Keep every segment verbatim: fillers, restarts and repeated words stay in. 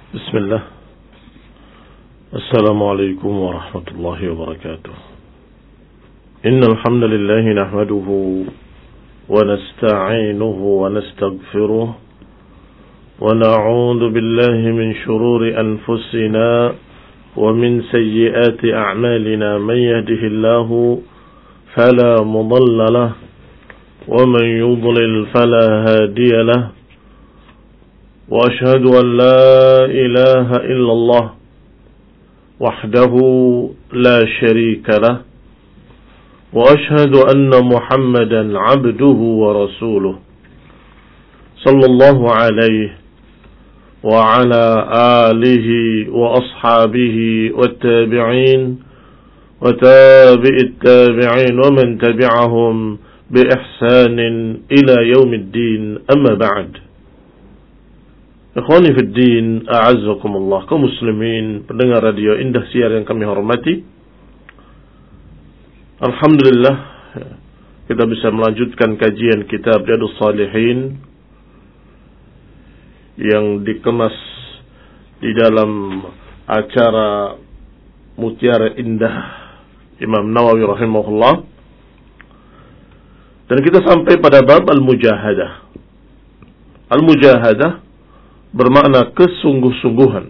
بسم الله. السلام عليكم ورحمة الله وبركاته. إن الحمد لله نحمده ونستعينه ونستغفره ونعوذ بالله من شرور أنفسنا ومن سيئات أعمالنا. من يهده الله فلا مضل له ومن يضلل فلا هادي له. وأشهد أن لا إله إلا الله وحده لا شريك له. وأشهد أن محمدا عبده ورسوله صلى الله عليه وعلى آله وأصحابه والتابعين وتابع التابعين ومن تبعهم بإحسان إلى يوم الدين. أما بعد. Ikhwani fi din, a'azzakumullah, kaum muslimin, pendengar radio Indah Siar yang kami hormati. Alhamdulillah kita bisa melanjutkan kajian kitab Riyadhus Shalihin yang dikemas di dalam acara Mutiara Indah Imam Nawawi rahimahullah. Dan kita sampai pada bab al-mujahadah. Al-mujahadah bermakna kesungguh-sungguhan.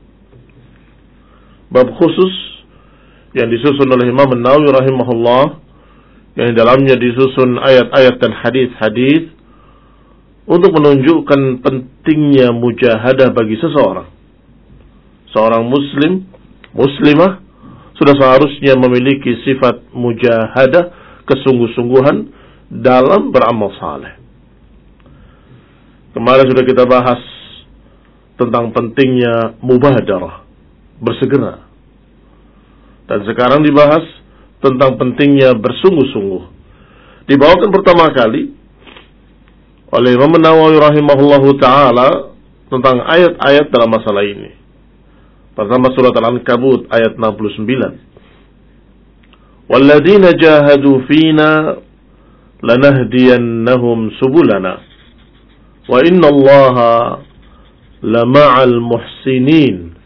Bab khusus yang disusun oleh Imam Nawawi rahimahullah, yang di dalamnya disusun ayat-ayat dan hadis-hadis untuk menunjukkan pentingnya mujahadah bagi seseorang. Seorang muslim, muslimah sudah seharusnya memiliki sifat mujahadah, kesungguh-sungguhan dalam beramal saleh. Kemarin sudah kita bahas tentang pentingnya mubadarah, bersegera. Dan sekarang dibahas tentang pentingnya bersungguh-sungguh. Dibawakan pertama kali oleh Imam Nawawi rahimahullahu ta'ala tentang ayat-ayat dalam masalah ini. Pertama surat Al-Ankabut ayat enam puluh sembilan. Walladzina jahadu fina lanahdiyannahum subulana wa innallaha lama'al muhsinin.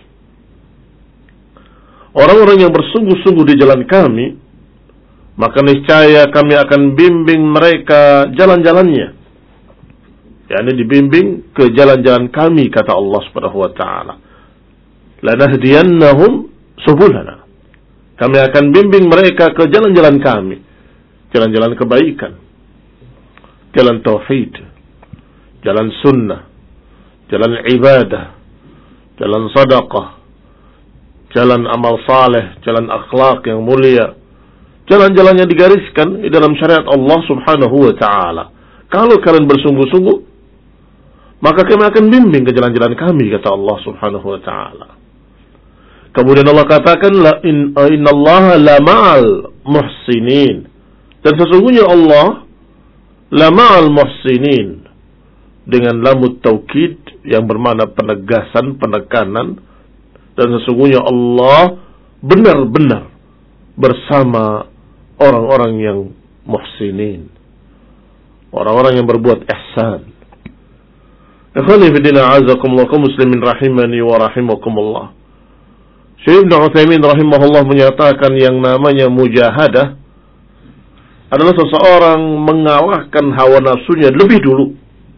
Orang-orang yang bersungguh-sungguh di jalan kami, maka niscaya kami akan bimbing mereka jalan-jalannya. yakni dibimbing ke jalan-jalan kami, kata Allah Subhanahu wa taala. Lanahdiyannahum subulana. Kami akan bimbing mereka ke jalan-jalan kami, jalan-jalan kebaikan, jalan tauhid, jalan sunnah, jalan ibadah, jalan sedekah, jalan amal saleh, jalan akhlak yang mulia, jalan-jalan yang digariskan di dalam syariat Allah Subhanahu wa taala. Kalau kalian bersungguh-sungguh, maka kami akan bimbing ke jalan-jalan kami, kata Allah Subhanahu wa taala. Kemudian Allah katakan, la in innallaha la ma'al muhsinin. Dan sesungguhnya Allah la ma'al muhsinin, dengan lamut taukid yang bermakna penegasan, penekanan. Dan sesungguhnya Allah benar-benar bersama orang-orang yang muhsinin, orang-orang yang berbuat ihsan. Ikhwani fi din, a'azakumullah, kaum muslimin rahimani wa rahimakumullah. Syekh Ibnu Utsaimin rahimahullah menyatakan yang namanya mujahadah adalah seseorang mengalahkan hawa nafsunya lebih dulu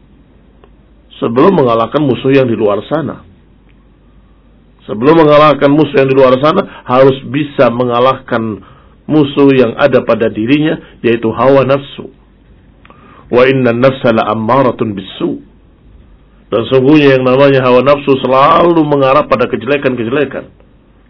sebelum mengalahkan musuh yang di luar sana. Sebelum mengalahkan musuh yang di luar sana, harus bisa mengalahkan musuh yang ada pada dirinya, yaitu hawa nafsu. Wa inna nafsa la ammaratun bisu. Dan sungguhnya yang namanya hawa nafsu selalu mengarah pada kejelekan-kejelekan.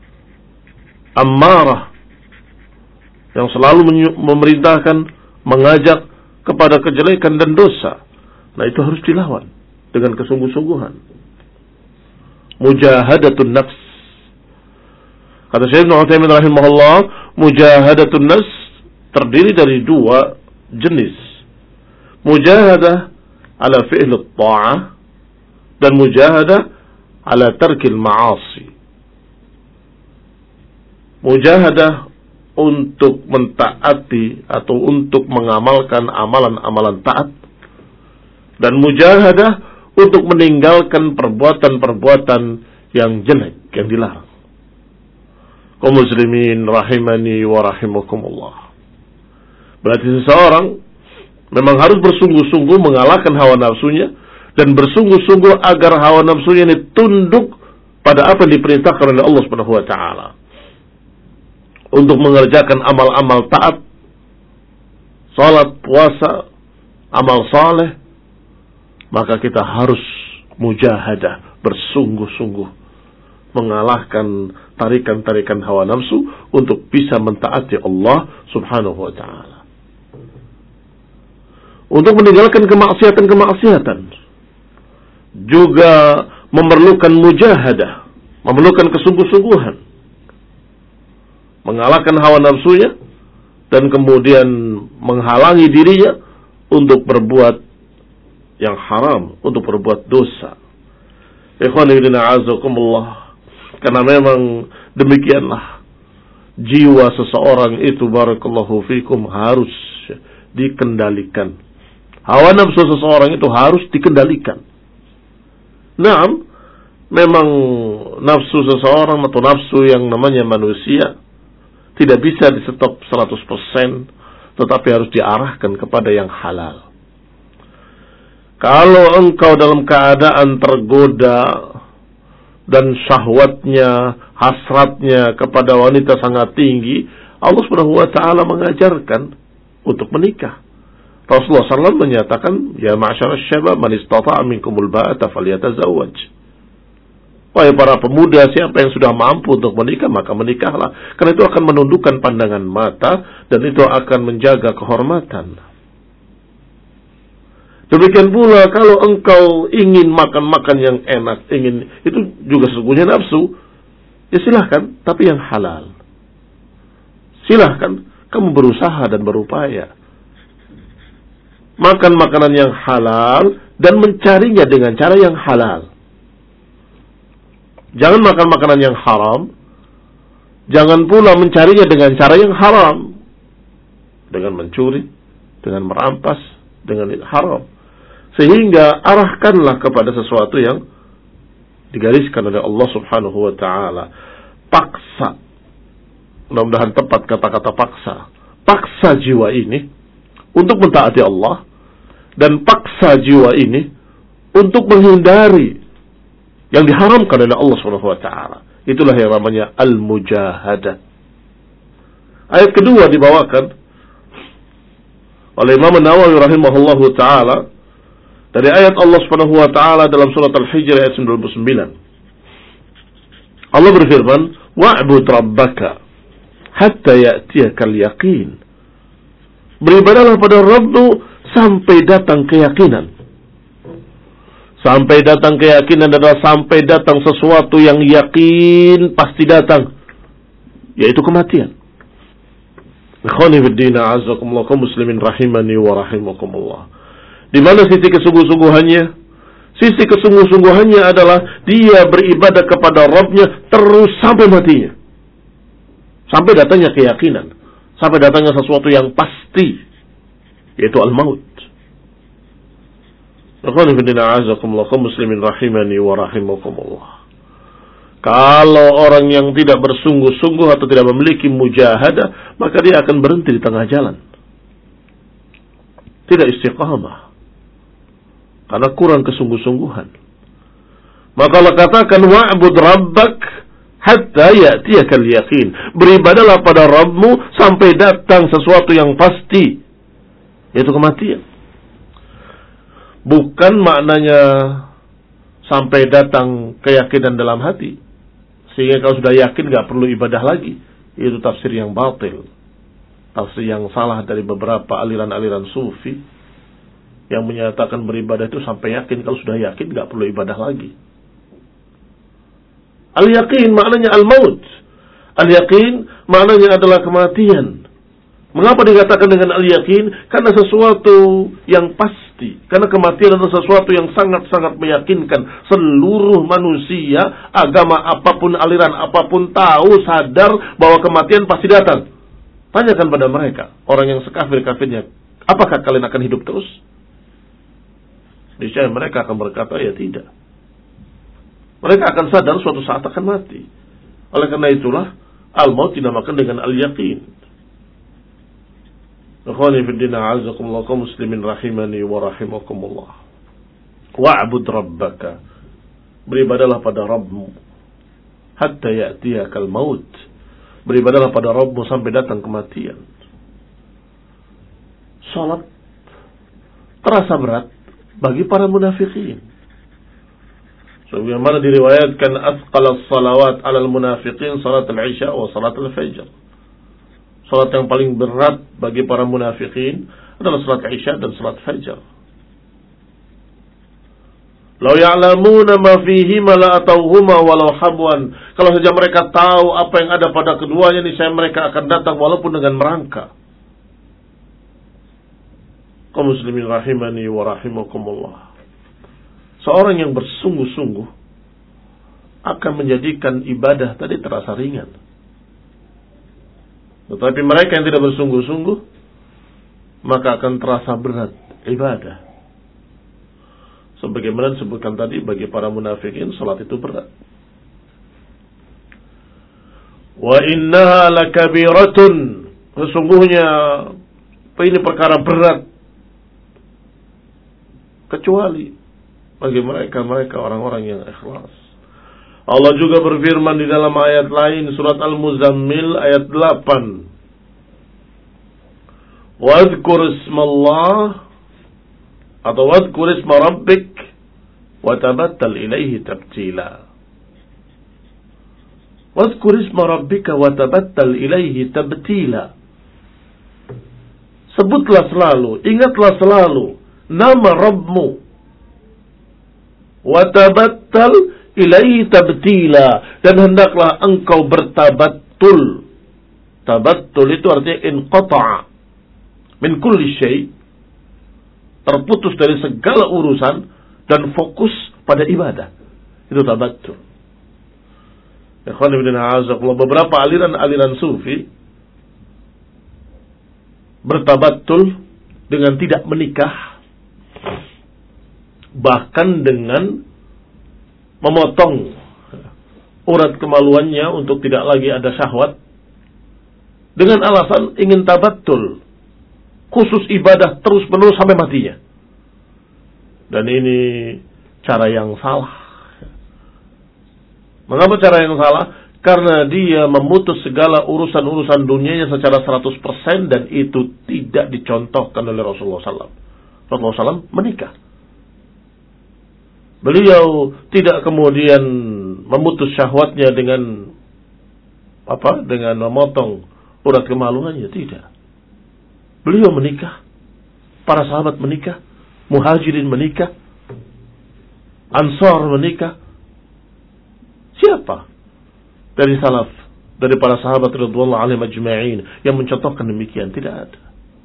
Ammarah, yang selalu memerintahkan, mengajak kepada kejelekan dan dosa. Nah, itu harus dilawan dengan kesungguh-sungguhan. Mujahadatun nafs. Kata Syekh Ibnu Utsaimin rahimahullah, mujahadatun nafs terdiri dari dua jenis. Mujahadah ala fi'l at-ta'ah dan mujahadah ala tarkil ma'asi. Mujahadah untuk mentaati atau untuk mengamalkan amalan-amalan taat, dan mujahadah untuk meninggalkan perbuatan-perbuatan yang jelek, yang dilarang. Kaum muslimin rahimani wa rahimakumullah. Berarti seseorang memang harus bersungguh-sungguh mengalahkan hawa nafsunya dan bersungguh-sungguh agar hawa nafsunya ini tunduk pada apa yang diperintahkan oleh Allah Subhanahu wa taala. Untuk mengerjakan amal-amal taat, salat, puasa, amal saleh, maka kita harus mujahadah, bersungguh-sungguh mengalahkan tarikan-tarikan hawa nafsu untuk bisa mentaati Allah Subhanahu wa taala. Untuk meninggalkan kemaksiatan-kemaksiatan juga memerlukan mujahadah, memerlukan kesungguh-sungguhan, mengalahkan hawa nafsunya dan kemudian menghalangi dirinya untuk berbuat yang haram, untuk berbuat dosa. Ikhwani fillah azakumullah, karena memang demikianlah jiwa seseorang itu, barakallahu fikum, harus dikendalikan. Hawa nafsu seseorang itu harus dikendalikan. Naam, memang nafsu seseorang atau nafsu yang namanya manusia tidak bisa di-stop seratus persen, tetapi harus diarahkan kepada yang halal. Kalau engkau dalam keadaan tergoda dan syahwatnya, hasratnya kepada wanita sangat tinggi, Allah Subhanahu wa taala mengajarkan untuk menikah. Rasulullah sallallahu alaihi wasallam menyatakan, ya ma'syarasy syabab man istata'a minkumul ba'ata falyatazawwaj. Wahai para pemuda, siapa yang sudah mampu untuk menikah, maka menikahlah. Karena itu akan menundukkan pandangan mata dan itu akan menjaga kehormatan. Demikian pula kalau engkau ingin makan-makan yang enak, ingin, itu juga sesungguhnya nafsu, ya silahkan, tapi yang halal. Silahkan kamu berusaha dan berupaya makan makanan yang halal dan mencarinya dengan cara yang halal. Jangan makan makanan yang haram, jangan pula mencarinya dengan cara yang haram, dengan mencuri, dengan merampas, dengan haram. Sehingga arahkanlah kepada sesuatu yang digariskan oleh Allah Subhanahu wa taala. Paksa, mudah-mudahan tepat kata-kata paksa. Paksa jiwa ini untuk mentaati Allah dan paksa jiwa ini untuk menghindari yang diharamkan oleh Allah Subhanahu wa taala. Itulah yang namanya al-mujahadah. Ayat kedua dibawakan oleh Imam Nawawi rahimahullahu taala dari ayat Allah Subhanahu wa taala dalam surat Al-Hijr ayat sembilan puluh sembilan. Allah berfirman, "Wa'bud rabbaka hatta ya'tiyakal yaqin." Beribadahlah pada Rabbmu sampai datang keyakinan. Sampai datang keyakinan adalah sampai datang sesuatu yang yakin pasti datang, yaitu kematian. Ikhwani fiddin, a'azzakumullah, kaum muslimin rahimani wa rahimakumullah. Di mana sisi kesungguh-sungguhannya? Sisi kesungguh-sungguhannya adalah dia beribadah kepada Rabbnya terus sampai matinya, sampai datangnya keyakinan, sampai datangnya sesuatu yang pasti, yaitu al-maut. Ikhwani fillah a'azzakumullah, kaum muslimin rahimani wa rahimakumullah. Kalau orang yang tidak bersungguh-sungguh atau tidak memiliki mujahadah, maka dia akan berhenti di tengah jalan. Tidak istiqamah, karena kurang kesungguh-sungguhan. Maka Allah katakan, wa'bud rabbak hatta ya'tiyakal yaqin. Beribadahlah pada Rabbmu sampai datang sesuatu yang pasti, yaitu kematian. Bukan maknanya sampai datang keyakinan dalam hati, sehingga kalau sudah yakin gak perlu ibadah lagi. Itu tafsir yang batil, tafsir yang salah dari beberapa aliran-aliran sufi yang menyatakan beribadah itu sampai yakin. Kalau sudah yakin gak perlu ibadah lagi. Al-yaqin maknanya al-maut. Al-yaqin maknanya adalah kematian. Mengapa dikatakan dengan al-yaqin? Karena sesuatu yang pasti. Karena kematian adalah sesuatu yang sangat-sangat meyakinkan. Seluruh manusia, agama apapun, aliran apapun, tahu, sadar bahwa kematian pasti datang. Tanyakan pada mereka, orang yang sekafir-kafirnya, apakah kalian akan hidup terus? niscaya mereka akan berkata, ya tidak. Mereka akan sadar suatu saat akan mati. Oleh karena itulah, al-maut dinamakan dengan al-yaqin. Ikhwani fi din, a'azakumullah, kaum muslimin rahimani wa rahimakumullah. Wa'bud rabbaka. Beribadalah pada Rabbmu. Hatta ya'tiyakal maut. Beribadalah pada Rabbmu sampai datang kematian. Salat terasa berat bagi para munafikin. Sebagaimana diriwayatkan asqalas salawat alal munafiqin salat al-isya wa salat al-fajr. Salat yang paling berat bagi para munafikin adalah salat isya dan salat fajr. Lau ya'lamuna ma fihima la atauhuma walau habwan. Kalau saja mereka tahu apa yang ada pada keduanya, niscaya mereka akan datang walaupun dengan merangkak. Kaum muslimin rahimani wa rahimakumullah. Seorang yang bersungguh-sungguh akan menjadikan ibadah tadi terasa ringan. Tetapi mereka yang tidak bersungguh-sungguh, maka akan terasa berat ibadah. Sebagaimana disebutkan tadi, bagi para munafikin salat itu berat. Wa innaha lakabiratun. Sesungguhnya ini perkara berat. Kecuali bagi mereka-mereka orang-orang yang ikhlas. Allah juga berfirman di dalam ayat lain, surat Al-Muzammil ayat delapan. Wadhkur ismallah atau wadhkur isma rabbik wa tabattal ilaihi tabtila. Wadhkur isma rabbika wa tabattal ilaihi tabtila. Sebutlah selalu, ingatlah selalu nama Rabbmu. Wa tabattal ilaihi tabtila, dan hendaklah engkau bertabattul. Tabattul itu artinya inqata'a min kulli syai', terputus dari segala urusan dan fokus pada ibadah. Itu tabattul. Ikhwan fillah, a'azakumullah, beberapa aliran-aliran sufi bertabattul dengan tidak menikah, bahkan dengan memotong urat kemaluannya untuk tidak lagi ada syahwat, dengan alasan ingin tabattul, khusus ibadah terus menerus sampai matinya. Dan ini cara yang salah. Mengapa cara yang salah? Karena dia memutus segala urusan-urusan dunianya secara seratus persen, dan itu tidak dicontohkan oleh Rasulullah sallallahu alaihi wasallam. Rasulullah sallallahu alaihi wasallam menikah. Beliau tidak kemudian memutus syahwatnya dengan apa? Dengan memotong urat kemaluannya, tidak. Beliau menikah, para sahabat menikah, muhajirin menikah, ansar menikah. Siapa dari salaf, dari para sahabat radhiyallahu alaihim ajma'in yang mencontohkan demikian? Tidak ada.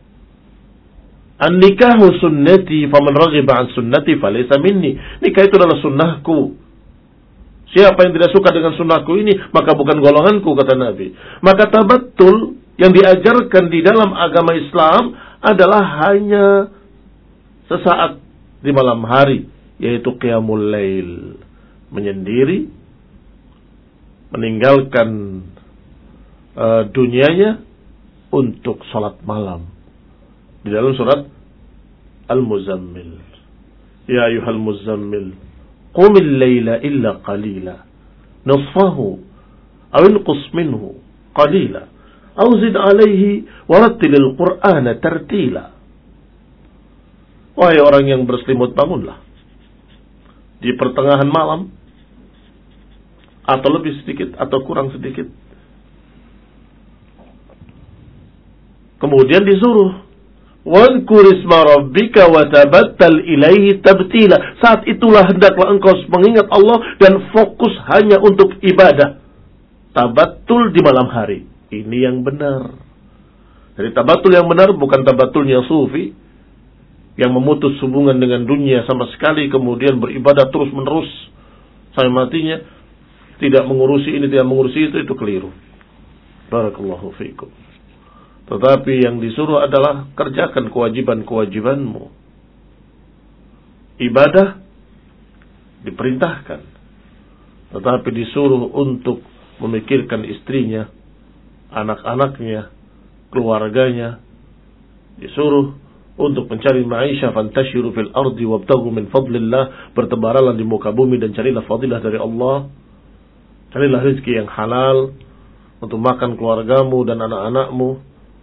An-nikahu sunnati faman raghiba an sunnati falaysa minni. Nikah itu adalah sunnahku. Siapa yang tidak suka dengan sunnahku ini, maka bukan golonganku, kata Nabi. Maka tabattul yang diajarkan di dalam agama Islam adalah hanya sesaat di malam hari, yaitu qiyamul lail, menyendiri, meninggalkan uh, dunianya untuk salat malam. Di dalam surat Al-Muzammil, ya ayyuhal muzammil qumil layla illa qalila nisfahu aw inqus minhu qalila aw zid alayhi warattilil qur'ana tartila. Wahai orang yang berselimut, bangunlah di pertengahan malam, atau lebih sedikit atau kurang sedikit. Kemudian disuruh wadhkur isma rabbika wa tabattal ilaihi tabtila. Saat itulah hendaklah engkau mengingat Allah dan fokus hanya untuk ibadah. Tabattul di malam hari. Ini yang benar. Jadi tabattul yang benar bukan tabattulnya sufi yang memutus hubungan dengan dunia sama sekali, kemudian beribadah terus menerus sampai matinya, tidak mengurusi ini, tidak mengurusi itu. Itu keliru. Barakallahu fiikum. Tetapi yang disuruh adalah kerjakan kewajiban-kewajibanmu. ibadah diperintahkan, tetapi disuruh untuk memikirkan istrinya, anak-anaknya, keluarganya, disuruh untuk mencari maisha, fantashiru fil ardi wabtaghu min fadlillah, bertebaralah di muka bumi dan carilah fadilah dari Allah, carilah rezeki yang halal untuk makan keluargamu dan anak-anakmu.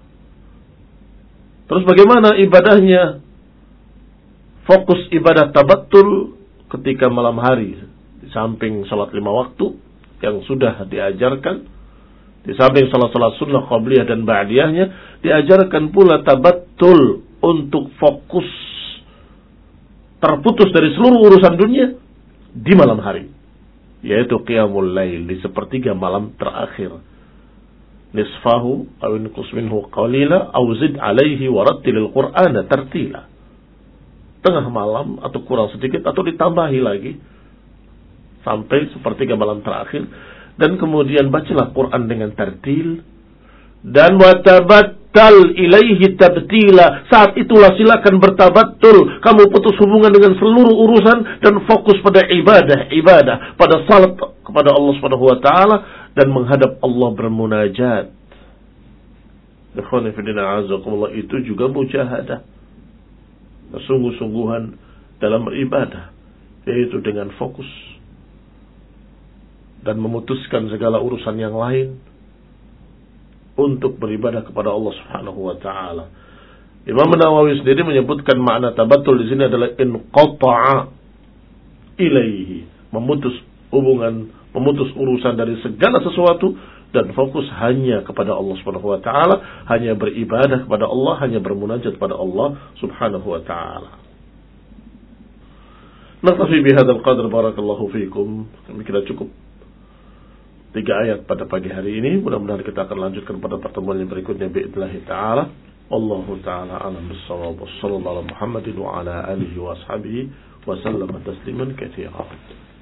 Terus bagaimana ibadahnya? Fokus ibadah tabattul ketika malam hari, di samping salat lima waktu yang sudah diajarkan, di samping salat-salat sunnah qabliyah dan ba'diyahnya, diajarkan pula tabattul untuk fokus terputus dari seluruh urusan dunia di malam hari, yaitu qiyamul lail, di sepertiga malam terakhir. Nisfahu aw inqus minhu qalila aw zid alaihi warattilil qur'ana tartila. Tengah malam atau kurang sedikit atau ditambahi lagi sampai sepertiga malam terakhir, dan kemudian bacalah Quran dengan tartil dan watabattal ilaihi tabtila. Saat itulah silakan bertabattul, kamu putus hubungan dengan seluruh urusan dan fokus pada ibadah, ibadah pada salat kepada Allah Subhanahu wa taala dan menghadap Allah bermunajat. Ikhwani fillah azakumullah, itu juga mujahadah, sungguh-sungguhan dalam beribadah, yaitu dengan fokus dan memutuskan segala urusan yang lain untuk beribadah kepada Allah Subhanahu wa taala. Imam Nawawi sendiri menyebutkan makna tabattul di sini adalah inqata'a ilaihi, memutus hubungan, memutus urusan dari segala sesuatu dan fokus hanya kepada Allah Subhanahu wa taala, hanya beribadah kepada Allah, hanya bermunajat kepada Allah Subhanahu wa taala. Naktafi bihadzal qadr, barakallahu fikum. Kira cukup tiga ayat pada pagi hari ini. Mudah-mudahan kita akan lanjutkan pada pertemuan yang berikutnya biidznillah taala. Wallahu taala a'lam bis-shawab. Wassallallahu ala Muhammadin wa ala alihi wa ashabihi wa sallama tasliman katsiran.